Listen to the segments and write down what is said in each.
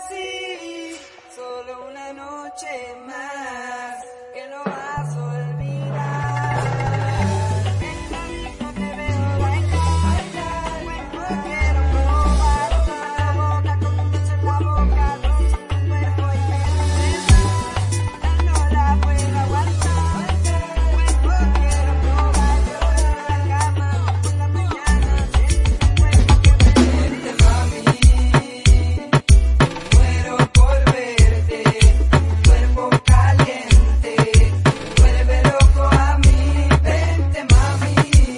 así, solo una noche más, que no vas a olvidar. No te veo bailar, no quiero probar la boca, como un beso en la boca, rosa en el cuerpo y ya no la puedo aguantar. No quiero probar la cama por la mañana, siento un cuerpo que me vente, mami. Muero por verte, cuerpo caliente, vuelve loco a mí, vente mami.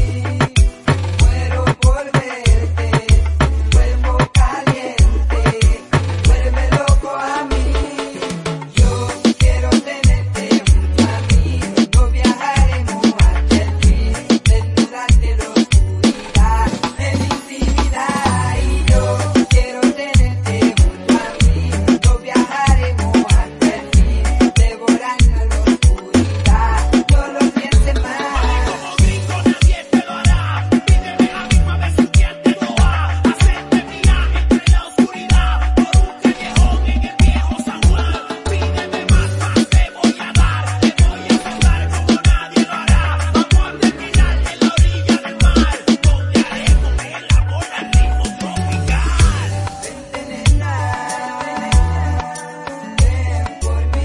Muero por verte, cuerpo caliente, vuelve loco a mí. Yo quiero tenerte junto a mí, no viajaremos hasta el fin, desnudarte en la oscuridad, en intimidad. Y yo quiero tenerte junto a mí, no viajaremos hasta el fin, devorando en la oscuridad, no lo pienses más. Como grito nadie te lo hará. Pídeme la misma vez si sientes no va. Hacerte mía entre la oscuridad, por un callejón en el viejo San Juan. Pídeme más te voy a dar. Te voy a besar como nadie lo hará. Vamos a terminar en la orilla del mar, donde haremos el amor al ritmo tropical. Vente nena, ven por mí,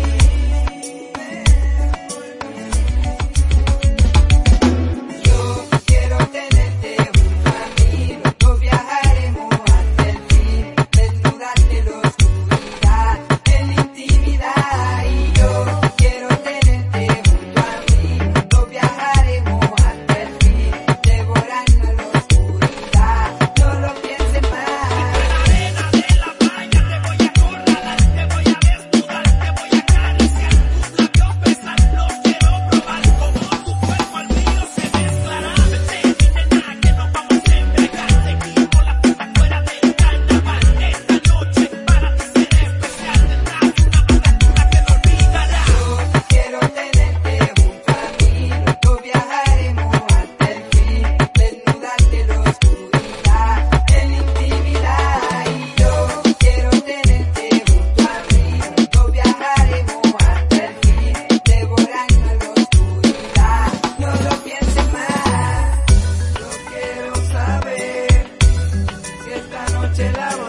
yo quiero tenerte junto a mí, no viajaremos hasta el fin, desnudarte en la oscuridad, en la intimidad. Y yo quiero tenerte junto a mí, no viajaremos hasta el fin, devorando en la oscuridad, no lo pienses más. Arena de la playa te voy a acorralar, te voy a desnudar, te voy a acariciar, tus labios besar, los quiero probar, como tu cuerpo al mío se mezclará. Vete nena que nos vamos a embriagar, seguimos la fiesta fuera del carnaval. Esta noche para ti será especial, tendrás una aventura que no olvidarás. Yo quiero tenerte junto a mí, no viajaremos hasta el fin, desnudarte en la oscuridad, en la intimidad. Y yo quiero tenerte junto a mí, no viajaremos hasta el fin, devorando en la oscuridad, no lo pienses más. Yo quiero saber si esta noche la